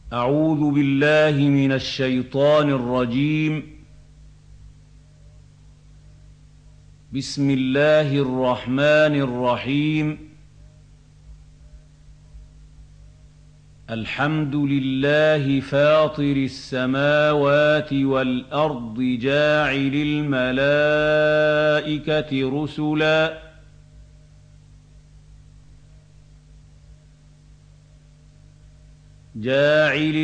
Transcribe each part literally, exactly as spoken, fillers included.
أعوذ بالله من الشيطان الرجيم. بسم الله الرحمن الرحيم. الحمد لله فاطر السماوات والأرض جاعل الملائكة رسلاً جاعل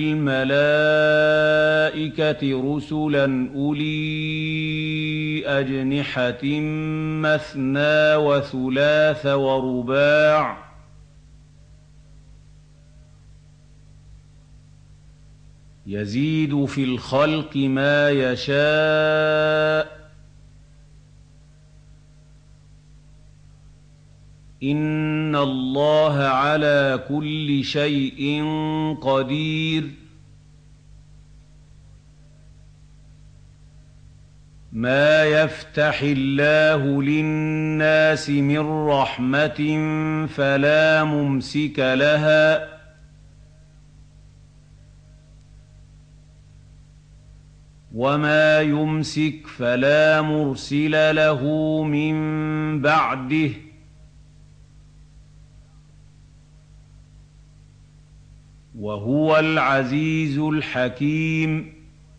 الملائكة رسلا أولي أجنحة مثنى وثلاث ورباع يزيد في الخلق ما يشاء إن الله على كل شيء قدير. ما يفتح الله للناس من رحمة فلا ممسك لها وما يمسك فلا مرسل له من بعده وهو العزيز الحكيم.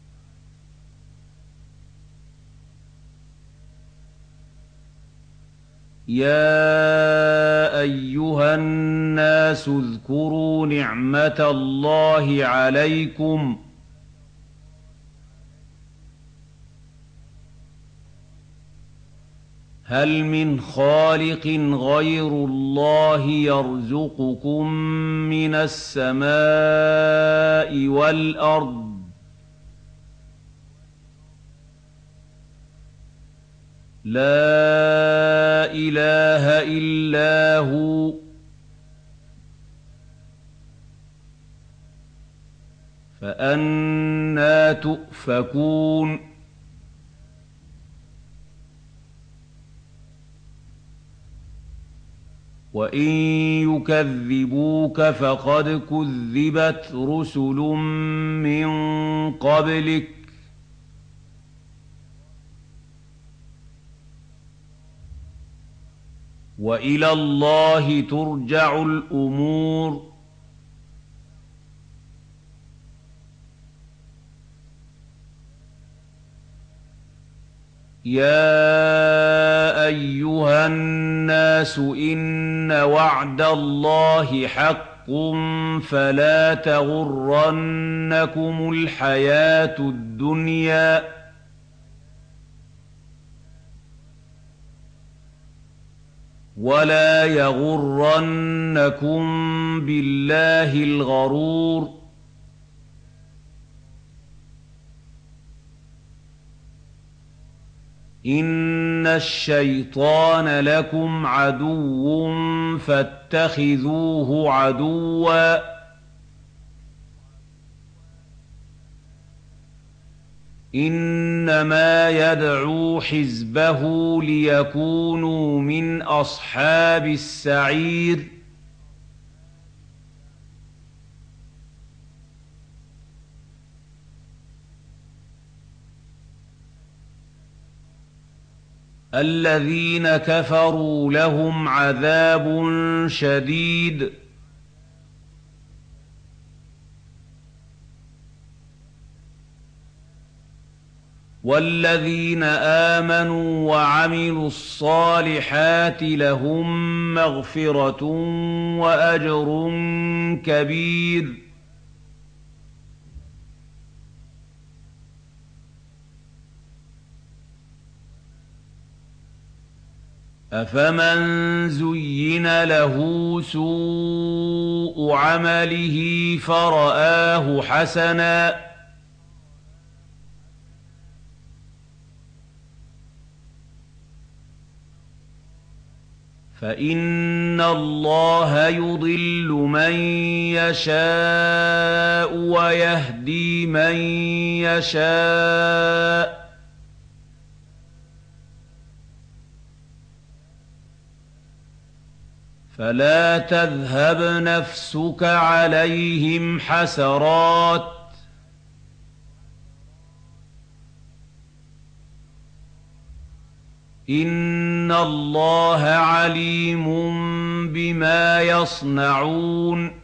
يا أيها الناس اذكروا نعمة الله عليكم هل من خالق غير الله يرزقكم من السماء والأرض لا إله إلا هو فأنى تؤفكون. وإن يكذبوك فقد كذبت رسل من قبلك وإلى الله ترجع الأمور. يا أيها الناس إن وعد الله حق فلا تغرنكم الحياة الدنيا ولا يغرنكم بالله الغرور. إن الشيطان لكم عدو فاتخذوه عدوا إنما يدعو حزبه ليكونوا من أصحاب السعير. الذين كفروا لهم عذاب شديد والذين آمنوا وعملوا الصالحات لهم مغفرة وأجر كبير. أفمن زين له سوء عمله فرآه حسنا فإن الله يضل من يشاء ويهدي من يشاء فلا تذهب نفسك عليهم حسرات إن الله عليم بما يصنعون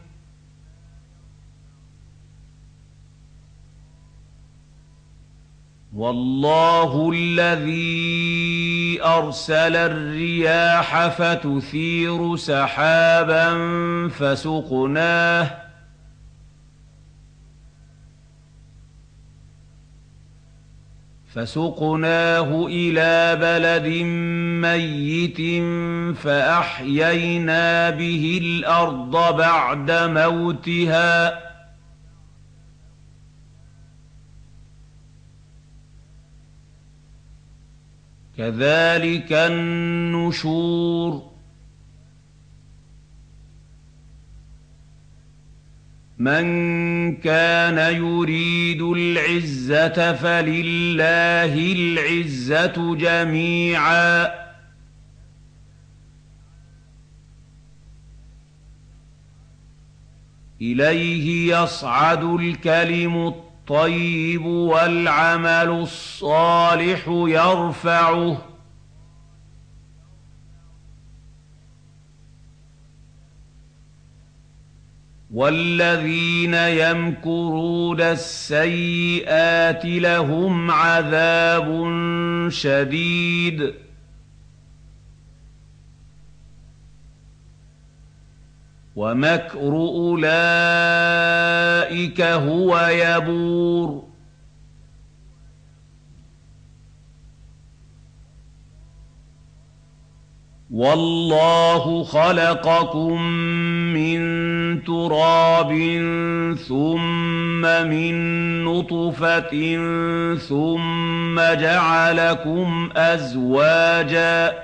والله الذي أرسل الرياح فتثير سحابا فسقناه فسقناه إلى بلد ميت فأحيينا به الأرض بعد موتها كذلك النشور من كان يريد العزة فلله العزة جميعا إليه يصعد الكلم الطيب والعمل الصالح يرفعه والذين يمكرون السيئات لهم عذاب شديد ومكر أولئك هو يبور والله خلقكم من تراب ثم من نطفة ثم جعلكم أزواجا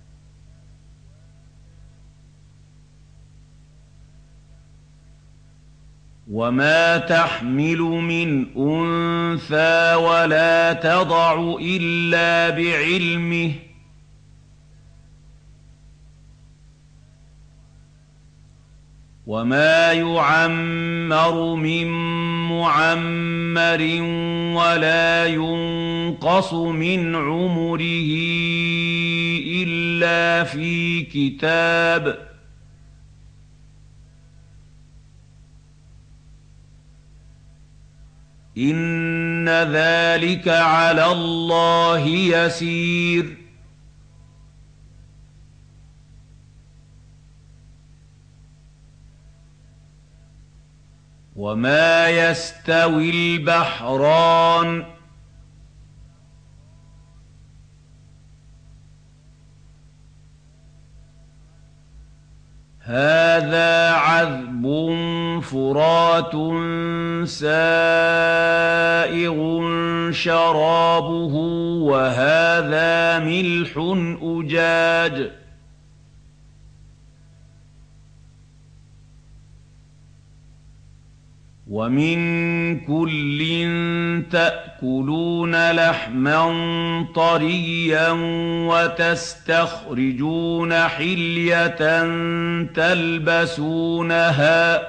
وما تحمل من أنثى ولا تضع إلا بعلمه وما يعمر من معمر ولا ينقص من عمره إلا في كتاب إن ذلك على الله يسير وما يستوي البحران هذا عذب فرات سائغ شرابه وهذا ملح أجاج ومن كل تأكلون لحما طريا وتستخرجون حلية تلبسونها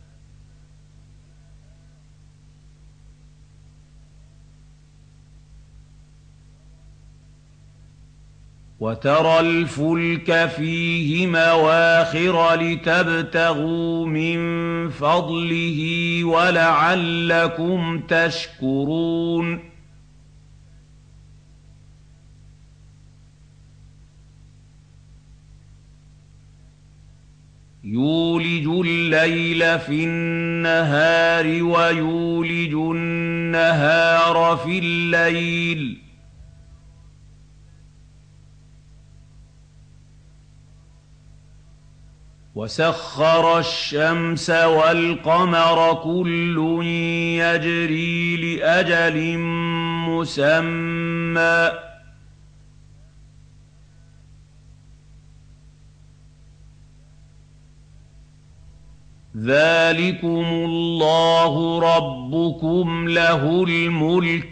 وترى الفلك فيه مواخر لتبتغوا من فضله ولعلكم تشكرون يولج الليل في النهار ويولج النهار في الليل وسخر الشمس والقمر كل يجري لأجل مسمى ذلكم الله ربكم له الملك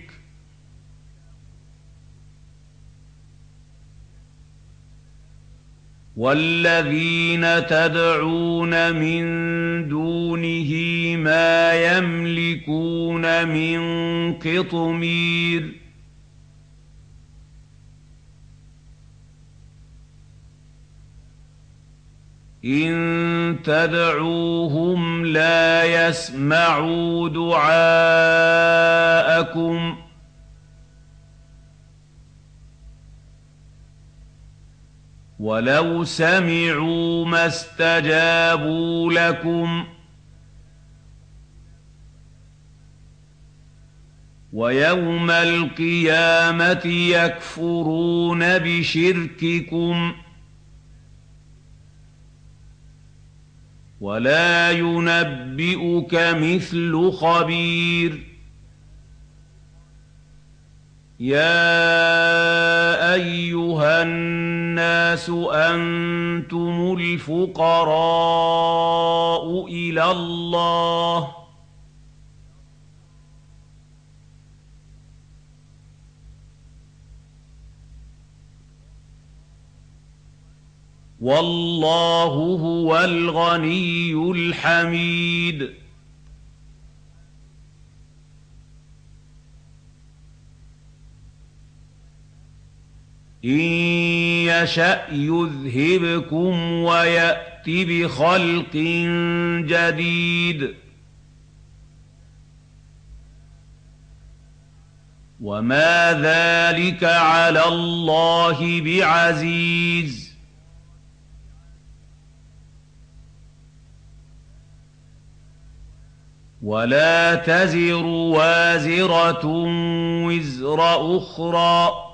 وَالَّذِينَ تَدْعُونَ مِن دُونِهِ مَا يَمْلِكُونَ مِن قِطْمِيرٍ إِن تَدْعُوهُمْ لَا يَسْمَعُوا دُعَاءَكُمْ وَلَوْ سَمِعُوا مَا اسْتَجَابُوا لَكُمْ وَيَوْمَ الْقِيَامَةِ يَكْفُرُونَ بِشِرْكِكُمْ وَلَا يُنَبِّئُكَ مِثْلُ خَبِيرٍ يَا أَيُّهَا النَّاسُ أَنتُمُ الْفُقَرَاءُ إِلَى اللَّهِ وَاللَّهُ هُوَ الْغَنِيُّ الْحَمِيدُ إِن يَشَأْ يُذْهِبْكُمْ وَيَأْتِ بِخَلْقٍ جَدِيدٍ وَمَا ذَلِكَ عَلَى اللَّهِ بِعَزِيزٍ وَلَا تَزِرُ وَازِرَةٌ وِزْرَ أُخْرَىٰ ۚ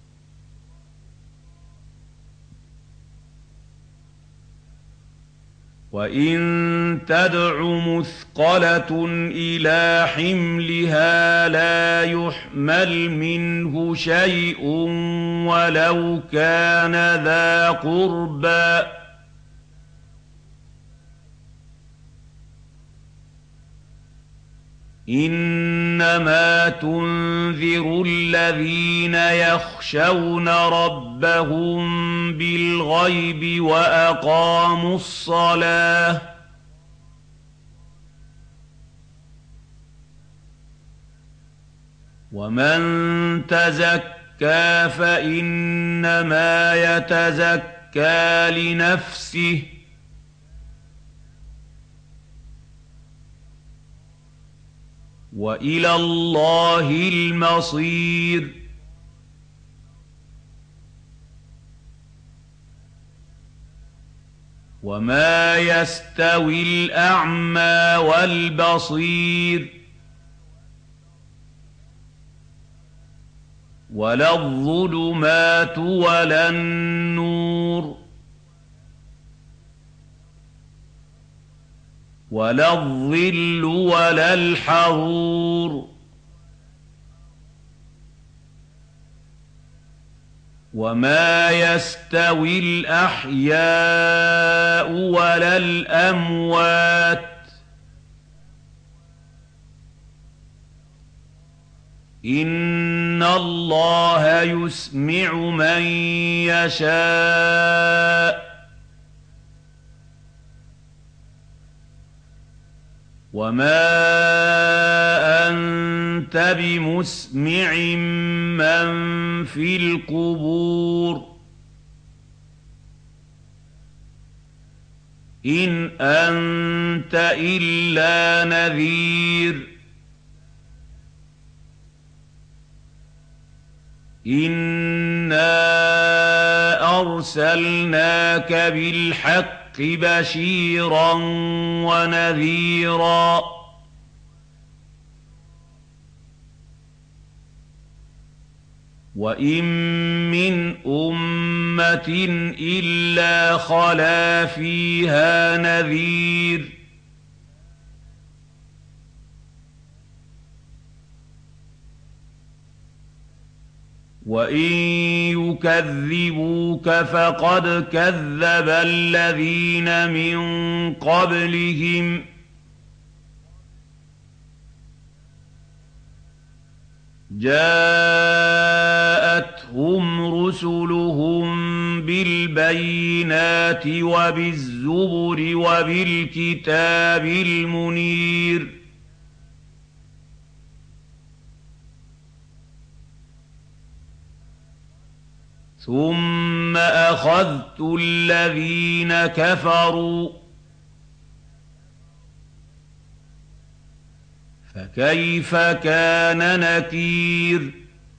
وَإِن تَدْعُ مُثْقَلَةٌ إِلَىٰ حِمْلِهَا لَا يُحْمَلْ مِنْهُ شَيْءٌ وَلَوْ كَانَ ذَا قُرْبَىٰ ۗ إِنَّمَا تُنذِرُ الَّذِينَ يَخْشَوْنَ رَبَّهُم بِالْغَيْبِ وَأَقَامُوا الصَّلَاةَ ۚ وَمَن تَزَكَّىٰ فَإِنَّمَا يَتَزَكَّىٰ لِنَفْسِهِ ۚ وَإِلَى اللَّهِ الْمَصِيرُ وَمَا يَسْتَوِي الْأَعْمَىٰ وَالْبَصِيرُ وَلَا الظُّلُمَاتُ وَلَا النُّورُ وَلَا الظِّلُّ وَلَا الْحَرُورُ وَمَا يَسْتَوِي الْأَحْيَاءُ وَلَا الْأَمْوَاتُ ۚ إِنَّ اللَّهَ يُسْمِعُ مَن يَشَاءُ ۖ وَمَا أَنتَ بِمُسْمِعٍ مَّن فِي الْقُبُورِ إِنْ أَنتَ إِلَّا نَذِيرٌ إِنَّا أَرْسَلْنَاكَ بِالْحَقِّ بَشِيرًا وَنَذِيرًا وَإِن مِّنْ أُمَّةٍ إِلَّا خَلَا فِيهَا نَذِيرٌ وَإِن يُكَذِّبُوكَ فَقَدْ كَذَّبَ الَّذِينَ مِن قَبْلِهِمْ ۖ جَاءَتْهُمْ رُسُلُهُم بِالْبَيِّنَاتِ بِالْبَيِّنَاتِ وَبِالزُّبُرِ وَبِالْكِتَابِ الْمُنِيرِ ثُمَّ أَخَذْتُ الَّذِينَ كَفَرُوا فَكَيْفَ كَانَ نَكِيرِ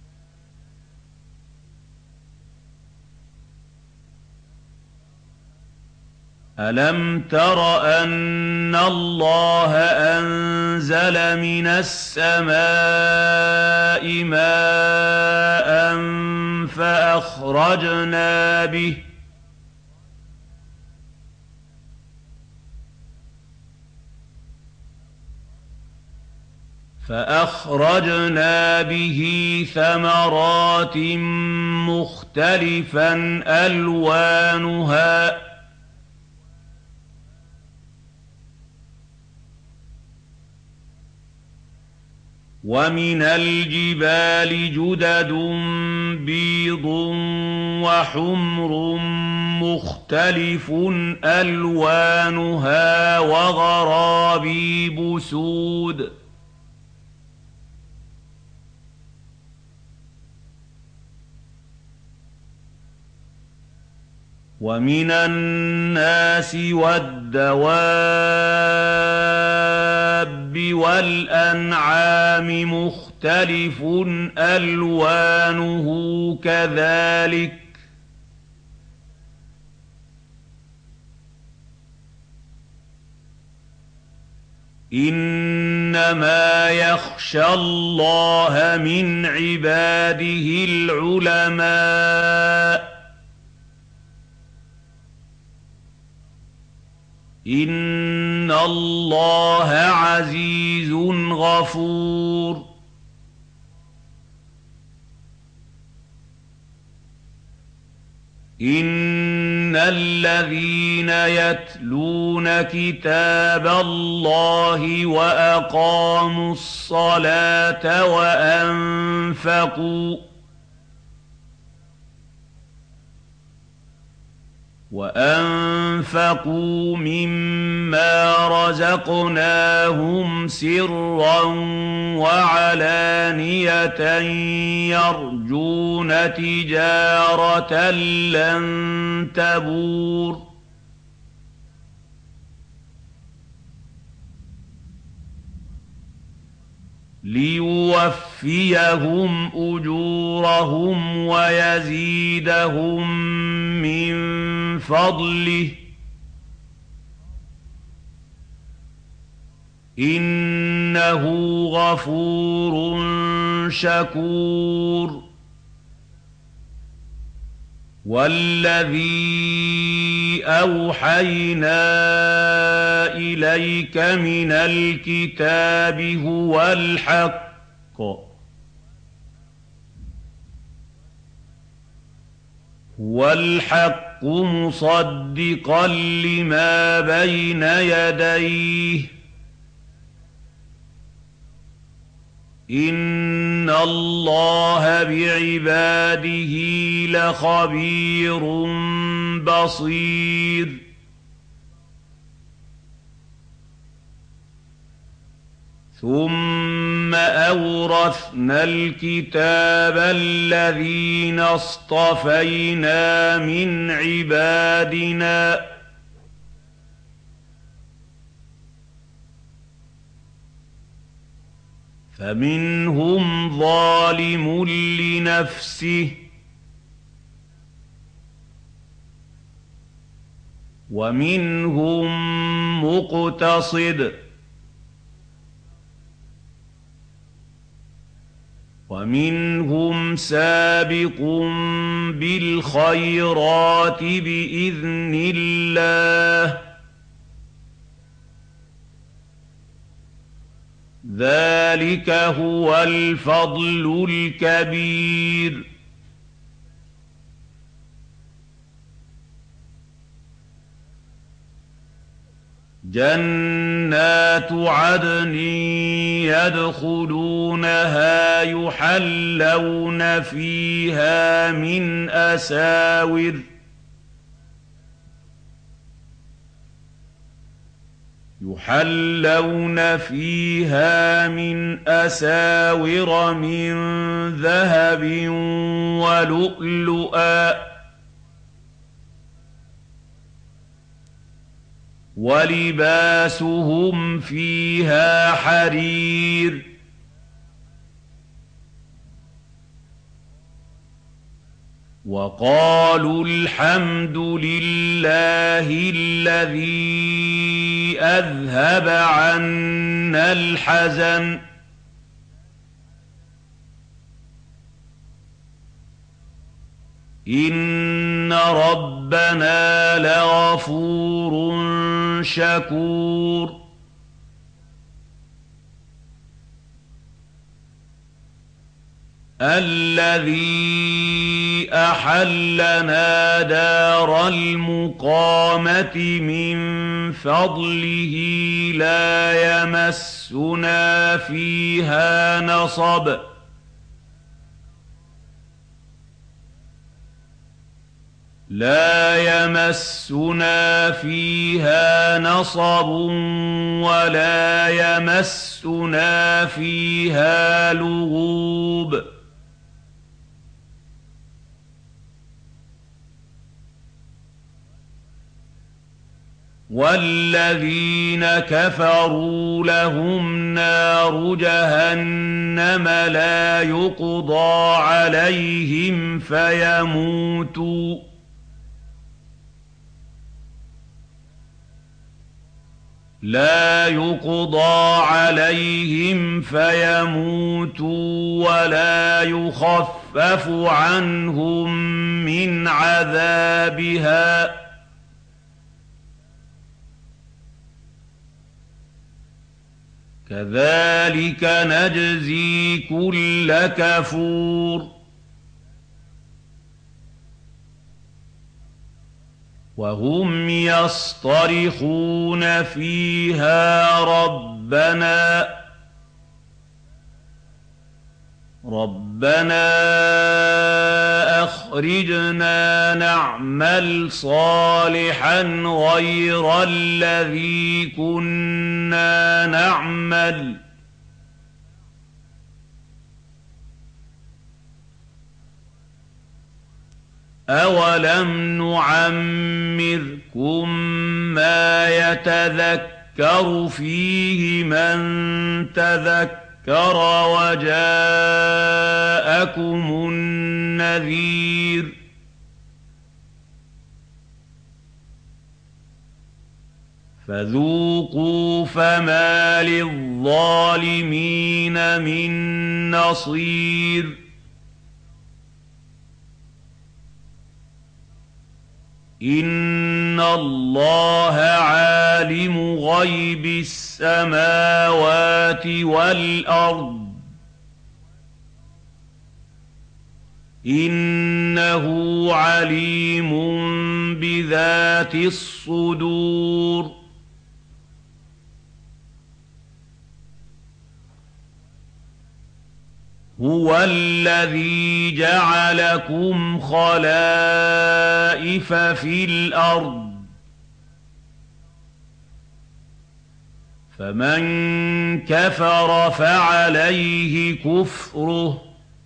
أَلَمْ تَرَ أَنَّ اللَّهَ أَنزَلَ مِنَ السَّمَاءِ مَاءً فَأَخْرَجْنَا بِهِ فأخرجنا به ثمرات مختلفا ألوانها ومن الجبال جدد بيض وحمر مختلف ألوانها وغرابيب سود ومن الناس والدواب والأنعام مختلف ألوانه كذلك إنما يخشى الله من عباده العلماء إِنَّ اللَّهَ عَزِيزٌ غَفُورٌ إِنَّ الَّذِينَ يَتْلُونَ كِتَابَ اللَّهِ وَأَقَامُوا الصَّلَاةَ وَأَنفَقُوا وَأَنفَقُوا مِمَّا رَزَقْنَاهُمْ سِرًّا وَعَلَانِيَةً يَرْجُونَ تِجَارَةً لَّن تَبُورَ لِيُوَفِّيَهُمْ أُجُورَهُمْ وَيَزِيدَهُم مِّن فَضْلِهِ إِنَّهُ غَفُورٌ شَكُورٌ وَالَّذِي أَوْحَيْنَا إِلَيْكَ مِنَ الْكِتَابِ هُوَ الْحَقُّ هُوَ الْحَقُّ مُصَدِّقًا لِّمَا بَيْنَ يَدَيْهِ إِنَّ اللَّهَ بِعِبَادِهِ لَخَبِيرٌ بَصِيرٌ ثُمَّ أَوْرَثْنَا الْكِتَابَ الَّذِينَ اصْطَفَيْنَا مِنْ عِبَادِنَا فَمِنْهُمْ ظَالِمٌ لِّنَفْسِهِ وَمِنْهُم مُّقْتَصِدٌ وَمِنْهُمْ سَابِقٌ بِالْخَيْرَاتِ بِإِذْنِ اللَّهِ ذَلِكَ هُوَ الْفَضْلُ الْكَبِيرُ جَنَّاتُ عَدْنٍ يَدْخُلُونَهَا يُحَلَّوْنَ فِيهَا مِنْ أَسَاوِرَ يحلون فيها من أساور من ذهب ولؤلؤا ولباسهم فيها حرير وقالوا الحمد لله الذي أذهب عنا الحزن إن ربنا لغفور شكور الذي أحلنا دار المقامة من فضله لا يمسنا فيها نصب لا يمسنا فيها نصب ولا يمسنا فيها لغوب والذين كفروا لهم نار جهنم لا يقضى عليهم فيموتوا لا يقضى عليهم فيموتوا ولا يخفف عنهم من عذابها كذلك نجزي كل كفور وهم يصطرخون فيها ربنا ربنا أخرجنا نعمل صالحا غير الذي كنا نعمل أولم نعمركم ما يتذكر فيه من تذكر وجاءكم النذير فذوقوا فما للظالمين من نصير إن الله عالم غيب السماوات والأرض إنه عليم بذات الصدور هو الذي جعلكم خلائف في الأرض فمن كفر فعليه كفره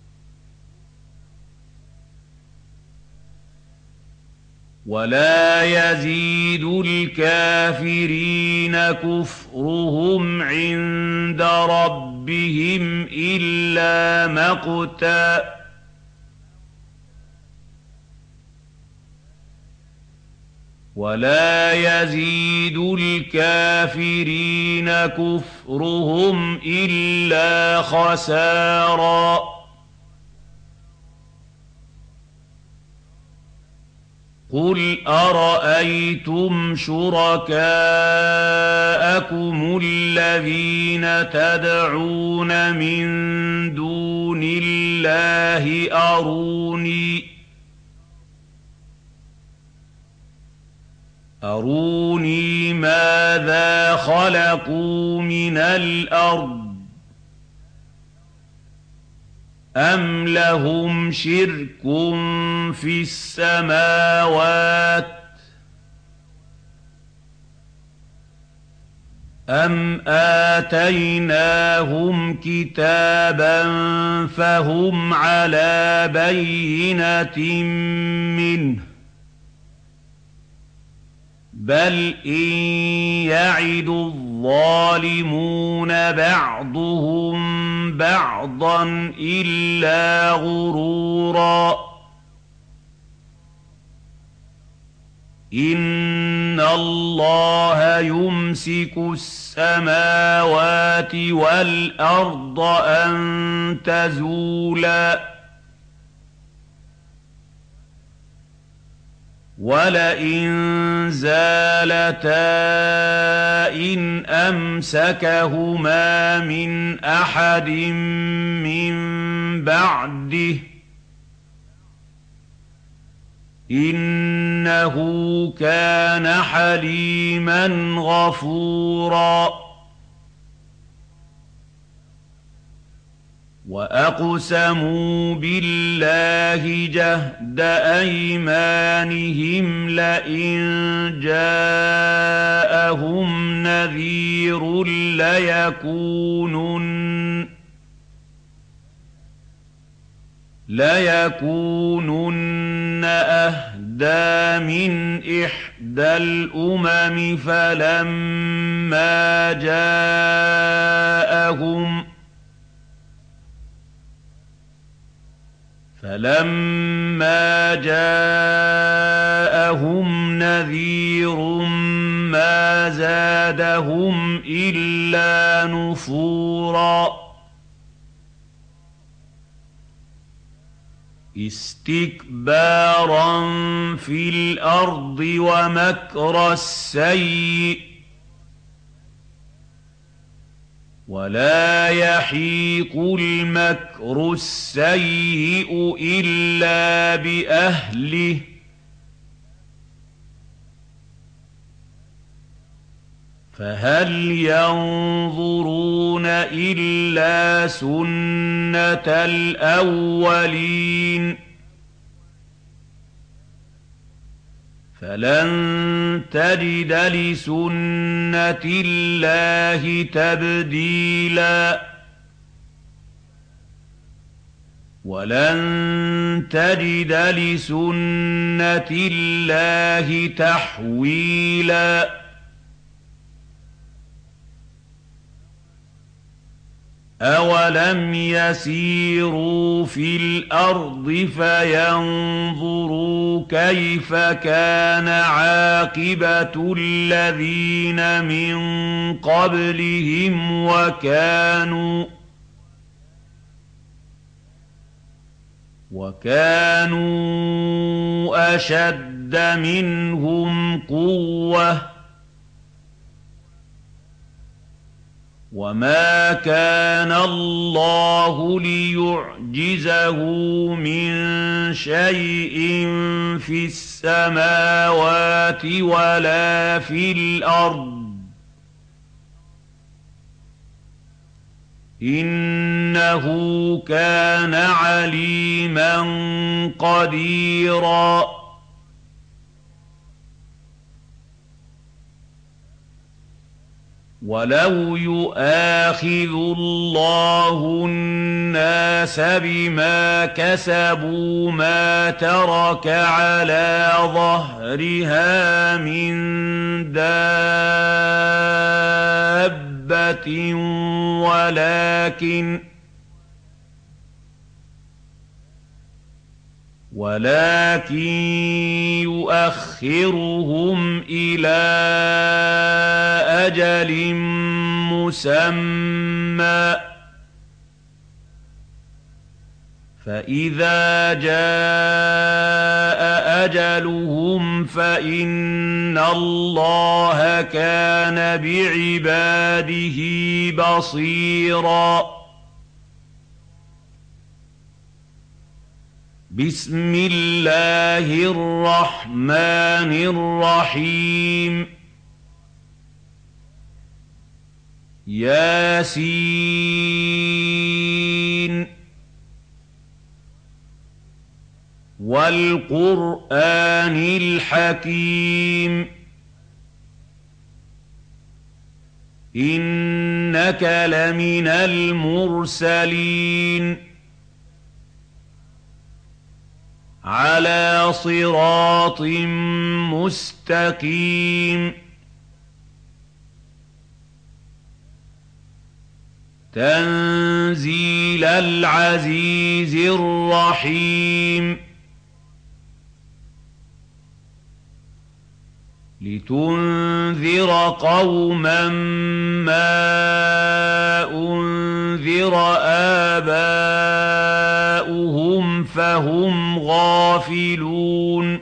ولا يزيد الكافرين كفرهم عند ربهم إلا مقتا ولا يزيد الكافرين كفرهم إلا خسارا قل أرأيتم شركاءكم الذين تدعون من دون الله أروني أروني ماذا خلقوا من الأرض أم لهم شرك في السماوات أَمْ آتَيْنَاهُمْ كِتَابًا فَهُمْ عَلَىٰ بَيِّنَةٍ مِّنْهُ ۚ بَلْ إِن يَعِدُ الظَّالِمُونَ بَعْضُهُم بَعْضًا إِلَّا غُرُورًا إِنَّ اللَّهَ يُمْسِكُ السَّمَاوَاتِ وَالْأَرْضَ أَن تَزُولَا وَلَئِن زَالَتَا إِنْ أَمْسَكَهُمَا مِنْ أَحَدٍ مِّن بَعْدِهِ ۚ إِنَّهُ كَانَ حَلِيمًا غَفُورًا وَأَقْسَمُوا بِاللَّهِ جَهْدَ أَيْمَانِهِمْ لَئِن جَاءَهُمْ نَذِيرٌ لَّيَكُونُنَّ لَيَكُونُنَّ أَهْدَىٰ مِنْ إِحْدَى الْأُمَمِ فَلَمَّا جَاءَهُمْ فَلَمَّا جَاءَهُمْ نَذِيرٌ مَّا زَادَهُمْ إِلَّا نُفُورًا اسْتِكْبَارًا فِي الْأَرْضِ وَمَكْرَ السَّيِّئِ ۚ وَلَا يَحِيقُ الْمَكْرُ السَّيِّئُ إِلَّا بِأَهْلِهِ ۚ فَهَلْ يَنظُرُونَ إِلَّا سُنَّتَ الْأَوَّلِينَ ۚ فَلَن تَجِدَ لِسُنَّةِ اللَّهِ تَبْدِيلًا وَلَن تَجِدَ لِسُنَّةِ اللَّهِ تَحْوِيلًا أَوَلَمْ يَسِيرُوا فِي الْأَرْضِ فَيَنظُرُوا كَيْفَ كَانَ عَاقِبَةُ الَّذِينَ مِن قَبْلِهِمْ وَكَانُوا وَكَانُوا أَشَدَّ مِنْهُمْ قُوَّةً وَمَا كَانَ اللَّهُ لِيُعْجِزَهُ مِن شَيْءٍ فِي السَّمَاوَاتِ وَلَا فِي الْأَرْضِ ۚ إِنَّهُ كَانَ عَلِيمًا قَدِيرًا وَلَوْ يُؤَاخِذُ اللَّهُ النَّاسَ بِمَا كَسَبُوا مَا تَرَكَ عَلَىٰ ظَهْرِهَا مِن دَابَّةٍ وَلَٰكِن وَلَٰكِن يُؤَخِّرُهُمْ إِلَىٰ أَجَلٍ مُّسَمًّى ۖ فَإِذَا جَاءَ أَجَلُهُمْ فَإِنَّ اللَّهَ كَانَ بِعِبَادِهِ بَصِيرًا بسم الله الرحمن الرحيم ياسين والقرآن الحكيم إِنَّكَ لَمِنَ الْمُرْسَلِينَ عَلَىٰ صِرَاطٍ مُّسْتَقِيمٍ تَنزِيلَ الْعَزِيزِ الرَّحِيمِ لِتُنذِرَ قَوْمًا مَّا أُنذِرَ آبَاؤُهُمْ فَهُمْ غَافِلُونَ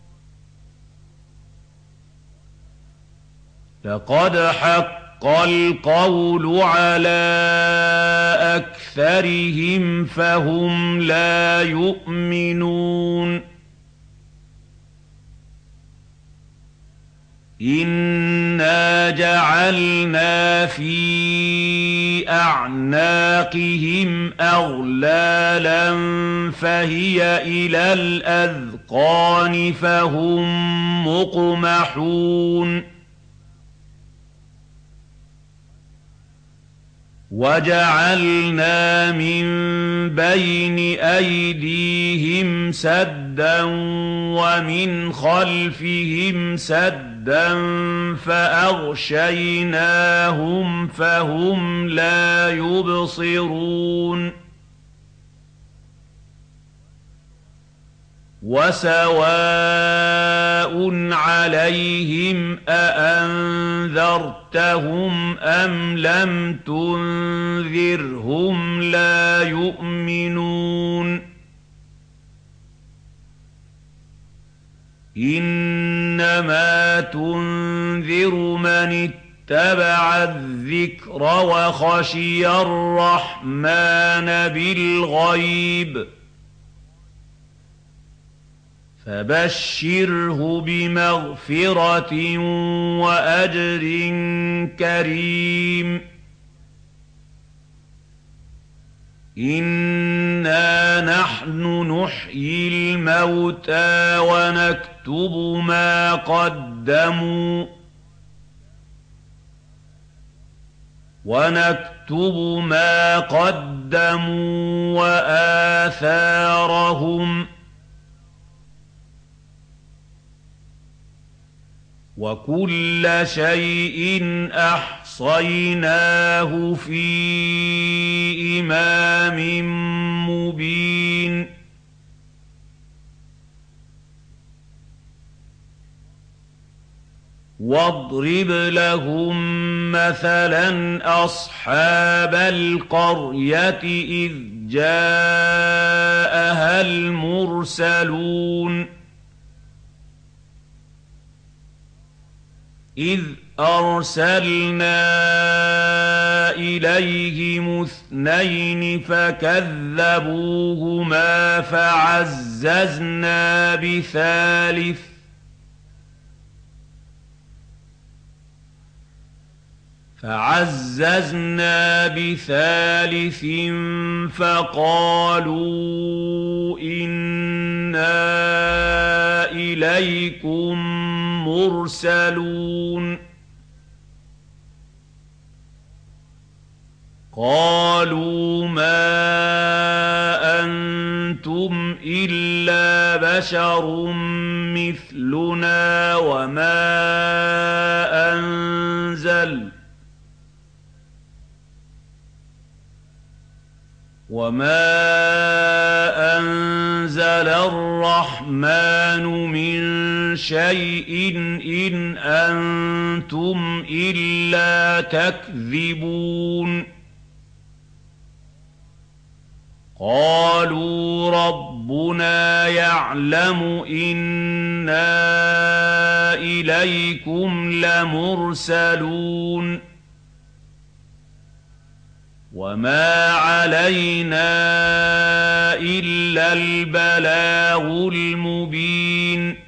لَقَدْ حَقَّ الْقَوْلُ عَلَىٰ أَكْثَرِهِمْ فَهُمْ لَا يُؤْمِنُونَ إِنَّا جَعَلْنَا فِي أَعْنَاقِهِمْ أَغْلَالًا فَهِيَ إِلَى الْأَذْقَانِ فَهُم مُّقْمَحُونَ وَجَعَلْنَا مِن بَيْنِ أَيْدِيهِمْ سَدًّا وَمِنْ خَلْفِهِمْ سَدًّا فَأَغْشَيْنَاهُمْ فَهُمْ لَا يُبْصِرُونَ وَسَوَاءٌ عَلَيْهِمْ أَأَنذَرْتَهُمْ أَمْ لَمْ تُنذِرْهُمْ لَا يُؤْمِنُونَ إِنَّمَا تُنذِرُ مَنِ اتَّبَعَ الذِّكْرَ وَخَشِيَ الرَّحْمَٰنَ بِالْغَيْبِ فَبَشِّرْهُ بِمَغْفِرَةٍ وَأَجْرٍ كَرِيمٍ إِنَّا نَحْنُ نُحْيِي الْمَوْتَىٰ وَنَكْتُبُ مَا قَدَّمُوا وَنَكْتُبُ مَا قَدَّمُوا وَآثَارَهُمْ وَكُلَّ شَيْءٍ أَحْصَيْنَاهُ فِي إِمَامٍ مُّبِينٍ وَاضْرِبْ لَهُم مَّثَلًا أَصْحَابَ الْقَرْيَةِ إِذْ جَاءَهَا الْمُرْسَلُونَ إِذْ أَرْسَلْنَا إِلَيْهِمُ اثْنَيْنِ فَكَذَّبُوهُمَا فَعَزَّزْنَا بِثَالِثٍ فَعَزَّزْنَا بِثَالِثٍ فَقَالُوا إِنَّا إِلَيْكُم مُّرْسَلُونَ قَالُوا مَا أَنتُمْ إِلَّا بَشَرٌ مِّثْلُنَا وَمَا أَنزَلَ وَمَا أَنزَلَ الرَّحْمَٰنُ مِن شَيْءٍ إِنْ أَنتُمْ إِلَّا تَكْذِبُونَ قَالُوا رَبُّنَا يَعْلَمُ إِنَّا إِلَيْكُمْ لَمُرْسَلُونَ وَمَا عَلَيْنَا إِلَّا الْبَلَاغُ الْمُبِينُ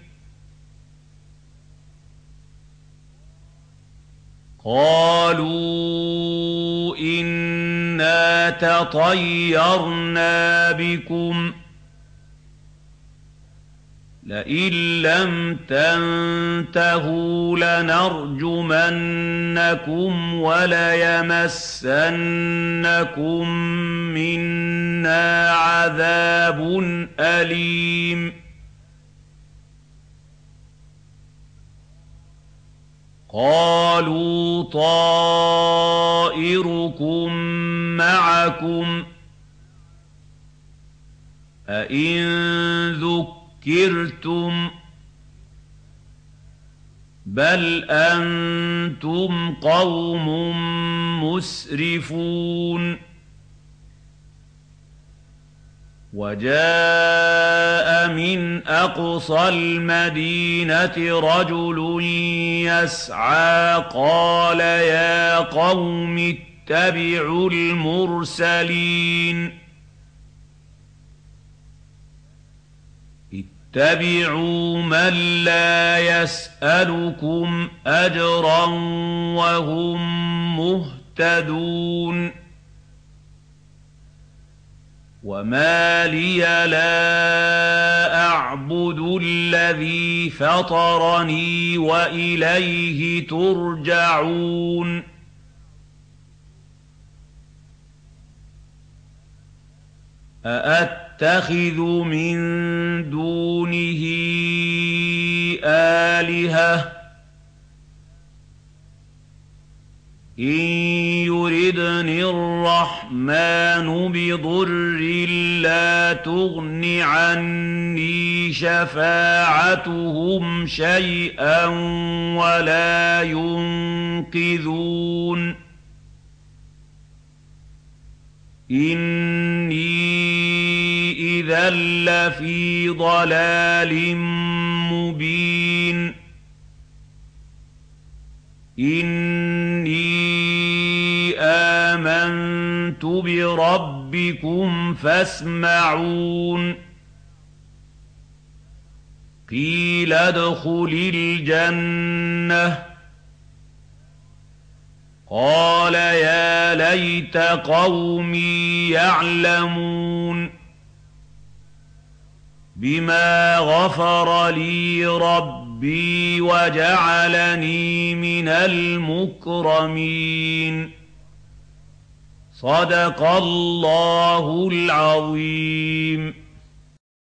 قَالُوا إِنَّا تَطَيَّرْنَا بِكُمْ لئن لم تنتهوا لنرجمنكم وليمسنكم منا عذاب أليم قالوا طائركم معكم أئن ذكرتم بل أنتم قوم مسرفون وجاء من أقصى المدينة رجل يسعى قال يا قوم اتبعوا المرسلين اتبعوا من لا يسألكم أجرا وهم مهتدون وما لي لا أعبد الذي فطرني وإليه ترجعون أأتخذ من دونه آلهة إن يردني الرحمن بضر لا تغن عني شفاعتهم شيئا ولا ينقذون إني إذا لفي ضلال مبين إني آمنت بربكم فاسمعون قيل ادخل الجنة قال يا ليت قومي يعلمون بما غفر لي ربي وجعلني من المكرمين صدق الله العظيم.